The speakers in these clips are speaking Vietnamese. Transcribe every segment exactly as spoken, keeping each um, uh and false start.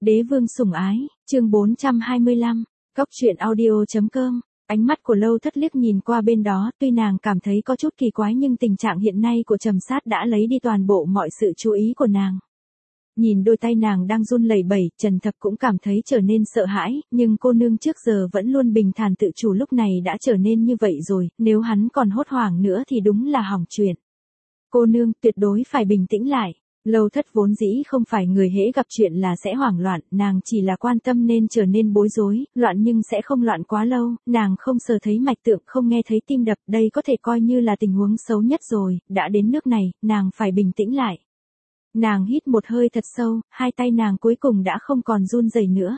Đế vương sủng ái, chương bốn trăm hai mươi lăm, Cóc truyện audio.com. Ánh mắt của Lâu Thất liếc nhìn qua bên đó, tuy nàng cảm thấy có chút kỳ quái nhưng tình trạng hiện nay của Trầm Sát đã lấy đi toàn bộ mọi sự chú ý của nàng. Nhìn đôi tay nàng đang run lẩy bẩy, Trần Thập cũng cảm thấy trở nên sợ hãi, nhưng cô nương trước giờ vẫn luôn bình thản tự chủ lúc này đã trở nên như vậy rồi, nếu hắn còn hốt hoảng nữa thì đúng là hỏng chuyện. Cô nương, tuyệt đối phải bình tĩnh lại. Lâu Thất vốn dĩ không phải người hễ gặp chuyện là sẽ hoảng loạn, nàng chỉ là quan tâm nên trở nên bối rối, loạn nhưng sẽ không loạn quá lâu, nàng không sờ thấy mạch tượng, không nghe thấy tim đập, đây có thể coi như là tình huống xấu nhất rồi, đã đến nước này, nàng phải bình tĩnh lại. Nàng hít một hơi thật sâu, hai tay nàng cuối cùng đã không còn run rẩy nữa.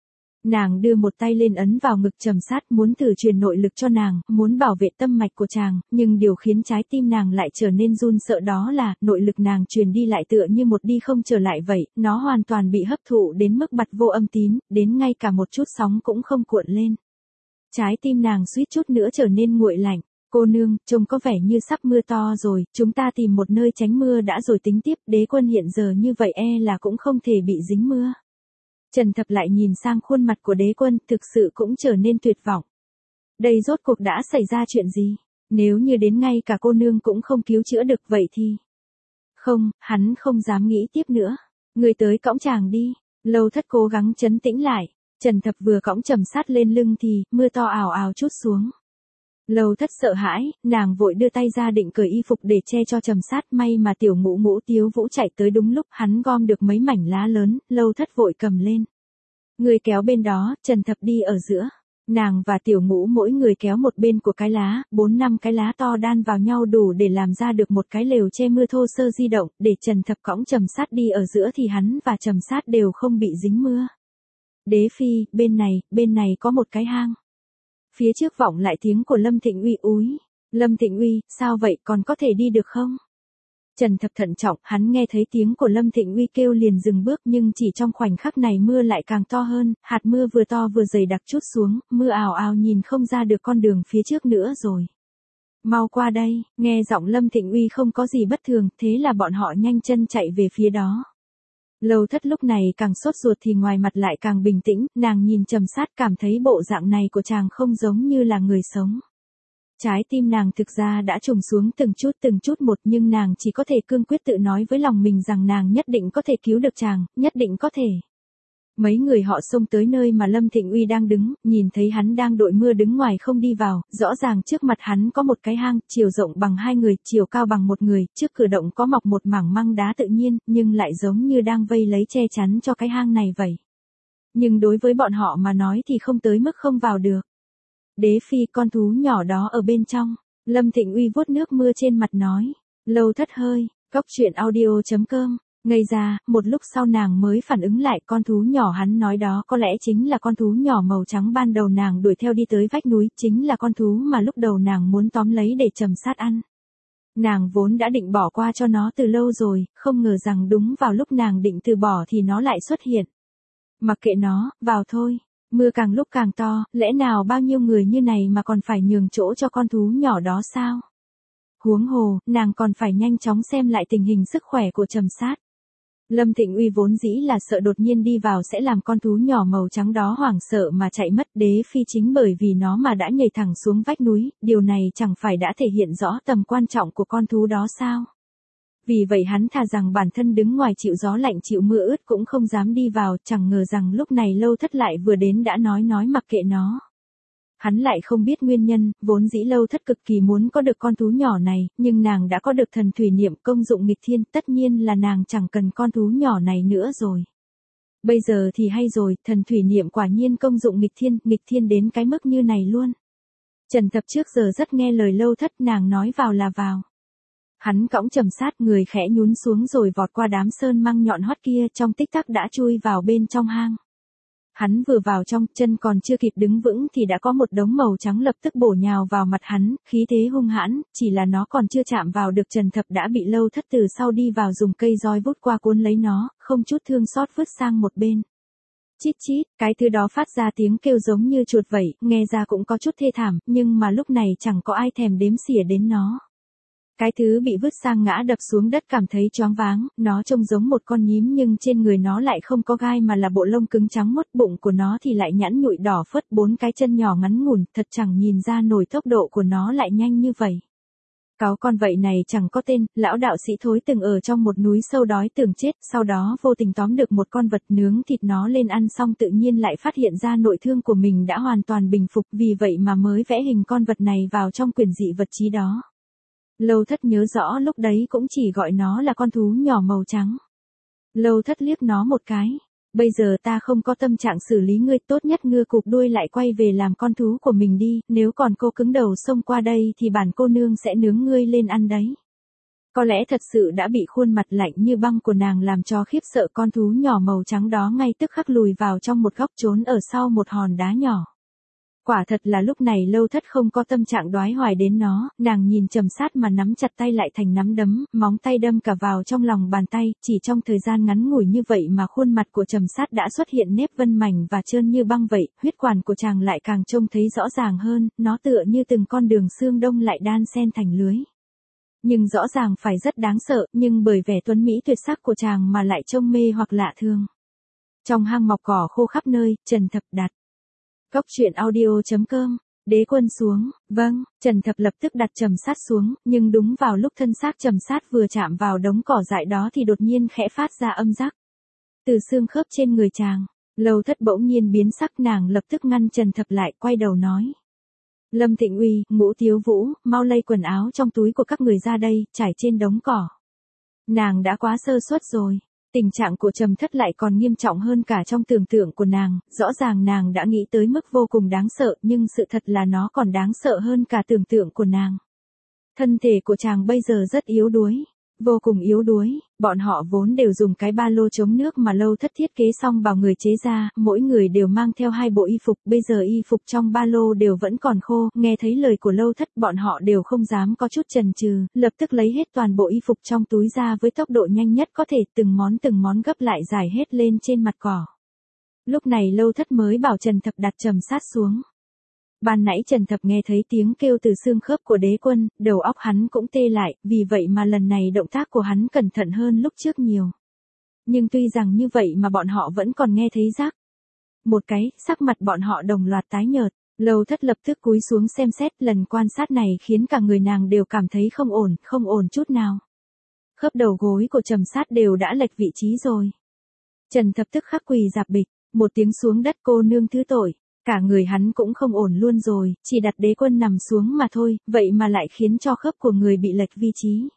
Nàng đưa một tay lên ấn vào ngực Trầm Sát, muốn thử truyền nội lực cho nàng, muốn bảo vệ tâm mạch của chàng, nhưng điều khiến trái tim nàng lại trở nên run sợ đó là, nội lực nàng truyền đi lại tựa như một đi không trở lại vậy, nó hoàn toàn bị hấp thụ đến mức bặt vô âm tín, đến ngay cả một chút sóng cũng không cuộn lên. Trái tim nàng suýt chút nữa trở nên nguội lạnh. Cô nương, trông có vẻ như sắp mưa to rồi, chúng ta tìm một nơi tránh mưa đã rồi tính tiếp, đế quân hiện giờ như vậy e là cũng không thể bị dính mưa. Trần Thập lại nhìn sang khuôn mặt của đế quân, thực sự cũng trở nên tuyệt vọng. Đây rốt cuộc đã xảy ra chuyện gì? Nếu như đến ngay cả cô nương cũng không cứu chữa được vậy thì... Không, hắn không dám nghĩ tiếp nữa. Người tới cõng chàng đi. Lâu Thất cố gắng trấn tĩnh lại. Trần Thập vừa cõng Trầm Sát lên lưng thì, mưa to ào ào trút xuống. Lâu Thất sợ hãi, nàng vội đưa tay ra định cởi y phục để che cho Trầm Sát, may mà tiểu ngũ ngũ Tiếu Vũ chạy tới đúng lúc, hắn gom được mấy mảnh lá lớn, Lâu Thất vội cầm lên. Người kéo bên đó, Trần Thập đi ở giữa. Nàng và tiểu ngũ mỗi người kéo một bên của cái lá, bốn năm cái lá to đan vào nhau đủ để làm ra được một cái lều che mưa thô sơ di động, để Trần Thập cõng Trầm Sát đi ở giữa thì hắn và Trầm Sát đều không bị dính mưa. Đế phi, bên này, bên này có một cái hang. Phía trước vọng lại tiếng của Lâm Thịnh Uy úi. Lâm Thịnh Uy, sao vậy, còn có thể đi được không? Trần Thập thận trọng, hắn nghe thấy tiếng của Lâm Thịnh Uy kêu liền dừng bước, nhưng chỉ trong khoảnh khắc này mưa lại càng to hơn, hạt mưa vừa to vừa dày đặc trút xuống, mưa ào ào nhìn không ra được con đường phía trước nữa rồi. Mau qua đây, nghe giọng Lâm Thịnh Uy không có gì bất thường, thế là bọn họ nhanh chân chạy về phía đó. Lâu Thất lúc này càng sốt ruột thì ngoài mặt lại càng bình tĩnh, nàng nhìn Trầm Sát cảm thấy bộ dạng này của chàng không giống như là người sống. Trái tim nàng thực ra đã trùng xuống từng chút từng chút một, nhưng nàng chỉ có thể cương quyết tự nói với lòng mình rằng nàng nhất định có thể cứu được chàng, nhất định có thể. Mấy người họ xông tới nơi mà Lâm Thịnh Uy đang đứng, nhìn thấy hắn đang đội mưa đứng ngoài không đi vào, rõ ràng trước mặt hắn có một cái hang, chiều rộng bằng hai người, chiều cao bằng một người, trước cửa động có mọc một mảng măng đá tự nhiên, nhưng lại giống như đang vây lấy che chắn cho cái hang này vậy. Nhưng đối với bọn họ mà nói thì không tới mức không vào được. Đế phi, con thú nhỏ đó ở bên trong. Lâm Thịnh Uy vuốt nước mưa trên mặt nói. Lâu Thất hơi, Cóc truyện audio.com. Ngây ra, một lúc sau nàng mới phản ứng lại, con thú nhỏ hắn nói đó có lẽ chính là con thú nhỏ màu trắng ban đầu nàng đuổi theo đi tới vách núi, chính là con thú mà lúc đầu nàng muốn tóm lấy để Trầm Sát ăn. Nàng vốn đã định bỏ qua cho nó từ lâu rồi, không ngờ rằng đúng vào lúc nàng định từ bỏ thì nó lại xuất hiện. Mặc kệ nó, vào thôi. Mưa càng lúc càng to, lẽ nào bao nhiêu người như này mà còn phải nhường chỗ cho con thú nhỏ đó sao? Huống hồ, nàng còn phải nhanh chóng xem lại tình hình sức khỏe của Trầm Sát. Lâm Thịnh Uy vốn dĩ là sợ đột nhiên đi vào sẽ làm con thú nhỏ màu trắng đó hoảng sợ mà chạy mất, đế phi chính bởi vì nó mà đã nhảy thẳng xuống vách núi, điều này chẳng phải đã thể hiện rõ tầm quan trọng của con thú đó sao? Vì vậy hắn thà rằng bản thân đứng ngoài chịu gió lạnh chịu mưa ướt cũng không dám đi vào, chẳng ngờ rằng lúc này Lâu Thất lại vừa đến đã nói nói mặc kệ nó. Hắn lại không biết nguyên nhân, vốn dĩ Lâu Thất cực kỳ muốn có được con thú nhỏ này, nhưng nàng đã có được thần thủy niệm công dụng nghịch thiên, tất nhiên là nàng chẳng cần con thú nhỏ này nữa rồi. Bây giờ thì hay rồi, thần thủy niệm quả nhiên công dụng nghịch thiên, nghịch thiên đến cái mức như này luôn. Trần Thập trước giờ rất nghe lời Lâu Thất, nàng nói vào là vào. Hắn cõng Trầm Sát, người khẽ nhún xuống rồi vọt qua đám sơn măng nhọn hoắt kia, trong tích tắc đã chui vào bên trong hang. Hắn vừa vào trong, chân còn chưa kịp đứng vững thì đã có một đống màu trắng lập tức bổ nhào vào mặt hắn, khí thế hung hãn, chỉ là nó còn chưa chạm vào được Trần Thập đã bị Lâu Thất từ sau đi vào dùng cây roi vút qua cuốn lấy nó, không chút thương xót vứt sang một bên. Chít chít, cái thứ đó phát ra tiếng kêu giống như chuột vậy, nghe ra cũng có chút thê thảm, nhưng mà lúc này chẳng có ai thèm đếm xỉa đến nó. Cái thứ bị vứt sang ngã đập xuống đất cảm thấy choáng váng, nó trông giống một con nhím nhưng trên người nó lại không có gai mà là bộ lông cứng trắng muốt, bụng của nó thì lại nhẵn nhụi đỏ phớt, bốn cái chân nhỏ ngắn ngủn, thật chẳng nhìn ra nổi tốc độ của nó lại nhanh như vậy. Cáo con vậy này chẳng có tên, lão đạo sĩ thối từng ở trong một núi sâu đói tưởng chết, sau đó vô tình tóm được một con vật nướng thịt nó lên ăn xong tự nhiên lại phát hiện ra nội thương của mình đã hoàn toàn bình phục, vì vậy mà mới vẽ hình con vật này vào trong quyển dị vật chí đó. Lâu Thất nhớ rõ lúc đấy cũng chỉ gọi nó là con thú nhỏ màu trắng. Lâu Thất liếc nó một cái. Bây giờ ta không có tâm trạng xử lý ngươi, tốt nhất ngưa cụp đuôi lại quay về làm con thú của mình đi, nếu còn cô cứng đầu xông qua đây thì bản cô nương sẽ nướng ngươi lên ăn đấy. Có lẽ thật sự đã bị khuôn mặt lạnh như băng của nàng làm cho khiếp sợ, con thú nhỏ màu trắng đó ngay tức khắc lùi vào trong một góc trốn ở sau một hòn đá nhỏ. Quả thật là lúc này Lâu Thất không có tâm trạng đoái hoài đến nó, nàng nhìn Trầm Sát mà nắm chặt tay lại thành nắm đấm, móng tay đâm cả vào trong lòng bàn tay, chỉ trong thời gian ngắn ngủi như vậy mà khuôn mặt của Trầm Sát đã xuất hiện nếp vân mảnh và trơn như băng vậy, huyết quản của chàng lại càng trông thấy rõ ràng hơn, nó tựa như từng con đường xương đông lại đan xen thành lưới. Nhưng rõ ràng phải rất đáng sợ, nhưng bởi vẻ tuấn mỹ tuyệt sắc của chàng mà lại trông mê hoặc lạ thường. Trong hang mọc cỏ khô khắp nơi, Trần Thập đặt. Cốc truyện audio chấm com, Đế Quân xuống, vâng, Trần Thập lập tức đặt Trầm Sát xuống, nhưng đúng vào lúc thân xác Trầm Sát vừa chạm vào đống cỏ dại đó thì đột nhiên khẽ phát ra âm rắc. Từ xương khớp trên người chàng, Lâu Thất bỗng nhiên biến sắc, nàng lập tức ngăn Trần Thập lại, quay đầu nói. Lâm Thịnh Uy, Ngũ Tiếu Vũ, mau lay quần áo trong túi của các người ra đây, trải trên đống cỏ. Nàng đã quá sơ suất rồi. Tình trạng của Trầm Thất lại còn nghiêm trọng hơn cả trong tưởng tượng của nàng, rõ ràng nàng đã nghĩ tới mức vô cùng đáng sợ, nhưng sự thật là nó còn đáng sợ hơn cả tưởng tượng của nàng. Thân thể của chàng bây giờ rất yếu đuối, vô cùng yếu đuối, bọn họ vốn đều dùng cái ba lô chống nước mà Lâu Thất thiết kế xong bảo người chế ra, mỗi người đều mang theo hai bộ y phục, bây giờ y phục trong ba lô đều vẫn còn khô, nghe thấy lời của Lâu Thất bọn họ đều không dám có chút chần chừ, lập tức lấy hết toàn bộ y phục trong túi ra với tốc độ nhanh nhất có thể, từng món từng món gấp lại giải hết lên trên mặt cỏ. Lúc này Lâu Thất mới bảo Trần Thập đặt Trầm Sát xuống. Ban nãy Trần Thập nghe thấy tiếng kêu từ xương khớp của Đế Quân, đầu óc hắn cũng tê lại, vì vậy mà lần này động tác của hắn cẩn thận hơn lúc trước nhiều. Nhưng tuy rằng như vậy mà bọn họ vẫn còn nghe thấy rắc. Một cái, sắc mặt bọn họ đồng loạt tái nhợt, Lâu Thất lập tức cúi xuống xem xét, lần quan sát này khiến cả người nàng đều cảm thấy không ổn, không ổn chút nào. Khớp đầu gối của Trầm Sát đều đã lệch vị trí rồi. Trần Thập tức khắc quỳ rạp bịch, một tiếng xuống đất, cô nương thứ tội. Cả người hắn cũng không ổn luôn rồi, chỉ đặt Đế Quân nằm xuống mà thôi, vậy mà lại khiến cho khớp của người bị lệch vị trí.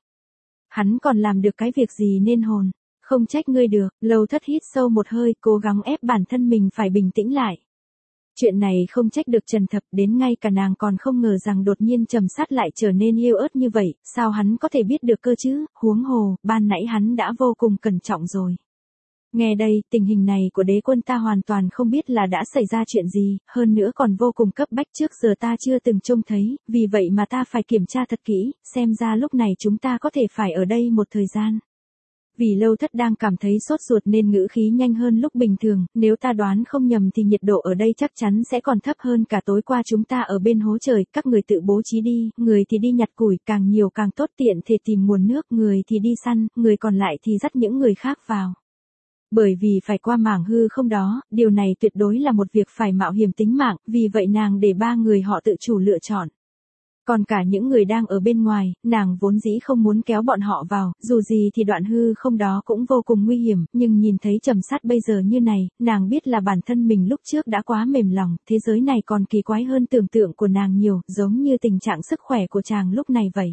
Hắn còn làm được cái việc gì nên hồn, không trách ngươi được. Lâu Thất hít sâu một hơi, cố gắng ép bản thân mình phải bình tĩnh lại. Chuyện này không trách được Trần Thập, đến ngay cả nàng còn không ngờ rằng đột nhiên Trầm Sát lại trở nên yêu ớt như vậy, sao hắn có thể biết được cơ chứ, huống hồ, ban nãy hắn đã vô cùng cẩn trọng rồi. Nghe đây, tình hình này của Đế Quân ta hoàn toàn không biết là đã xảy ra chuyện gì, hơn nữa còn vô cùng cấp bách, trước giờ ta chưa từng trông thấy, vì vậy mà ta phải kiểm tra thật kỹ, xem ra lúc này chúng ta có thể phải ở đây một thời gian. Vì Lâu Thất đang cảm thấy sốt ruột nên ngữ khí nhanh hơn lúc bình thường, nếu ta đoán không nhầm thì nhiệt độ ở đây chắc chắn sẽ còn thấp hơn cả tối qua chúng ta ở bên hố trời, các người tự bố trí đi, người thì đi nhặt củi, càng nhiều càng tốt, tiện thể tìm nguồn nước, người thì đi săn, người còn lại thì dắt những người khác vào. Bởi vì phải qua mảng hư không đó, điều này tuyệt đối là một việc phải mạo hiểm tính mạng, vì vậy nàng để ba người họ tự chủ lựa chọn. Còn cả những người đang ở bên ngoài, nàng vốn dĩ không muốn kéo bọn họ vào, dù gì thì đoạn hư không đó cũng vô cùng nguy hiểm, nhưng nhìn thấy Trầm Sát bây giờ như này, nàng biết là bản thân mình lúc trước đã quá mềm lòng, thế giới này còn kỳ quái hơn tưởng tượng của nàng nhiều, giống như tình trạng sức khỏe của chàng lúc này vậy.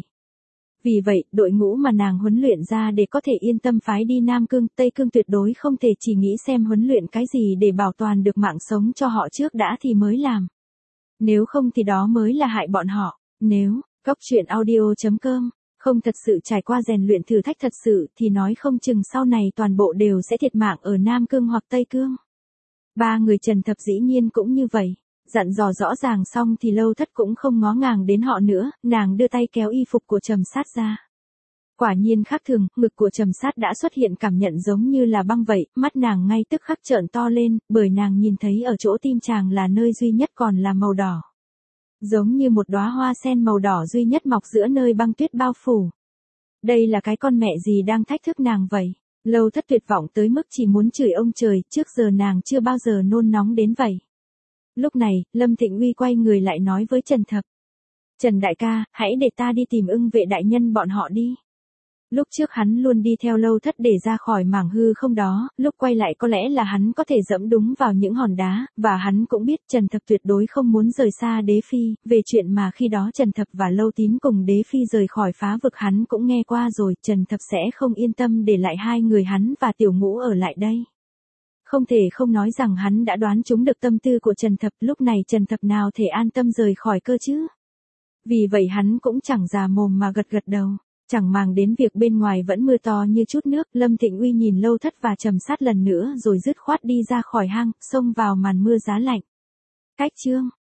Vì vậy, đội ngũ mà nàng huấn luyện ra để có thể yên tâm phái đi Nam Cương, Tây Cương tuyệt đối không thể chỉ nghĩ xem huấn luyện cái gì để bảo toàn được mạng sống cho họ trước đã thì mới làm. Nếu không thì đó mới là hại bọn họ. Nếu, cốc truyện audio chấm com, không thật sự trải qua rèn luyện thử thách thật sự thì nói không chừng sau này toàn bộ đều sẽ thiệt mạng ở Nam Cương hoặc Tây Cương. Ba người Trần Thập dĩ nhiên cũng như vậy. Dặn dò rõ ràng xong thì Lâu Thất cũng không ngó ngàng đến họ nữa, nàng đưa tay kéo y phục của Trầm Sát ra. Quả nhiên khác thường, ngực của Trầm Sát đã xuất hiện cảm nhận giống như là băng vậy, mắt nàng ngay tức khắc trợn to lên, bởi nàng nhìn thấy ở chỗ tim chàng là nơi duy nhất còn là màu đỏ. Giống như một đóa hoa sen màu đỏ duy nhất mọc giữa nơi băng tuyết bao phủ. Đây là cái con mẹ gì đang thách thức nàng vậy? Lâu Thất tuyệt vọng tới mức chỉ muốn chửi ông trời, trước giờ nàng chưa bao giờ nôn nóng đến vậy. Lúc này, Lâm Thịnh Uy quay người lại nói với Trần Thập. Trần đại ca, hãy để ta đi tìm Ưng Vệ đại nhân bọn họ đi. Lúc trước hắn luôn đi theo Lâu Thất để ra khỏi mảng hư không đó, lúc quay lại có lẽ là hắn có thể dẫm đúng vào những hòn đá, và hắn cũng biết Trần Thập tuyệt đối không muốn rời xa Đế Phi, về chuyện mà khi đó Trần Thập và Lâu Tín cùng Đế Phi rời khỏi phá vực hắn cũng nghe qua rồi, Trần Thập sẽ không yên tâm để lại hai người hắn và Tiểu Ngũ ở lại đây. Không thể không nói rằng hắn đã đoán trúng được tâm tư của Trần Thập, lúc này Trần Thập nào thể an tâm rời khỏi cơ chứ. Vì vậy hắn cũng chẳng già mồm mà gật gật đầu. Chẳng màng đến việc bên ngoài vẫn mưa to như chút nước, Lâm Thịnh Uy nhìn Lâu Thất và Trầm Sát lần nữa rồi dứt khoát đi ra khỏi hang, xông vào màn mưa giá lạnh. Cách chương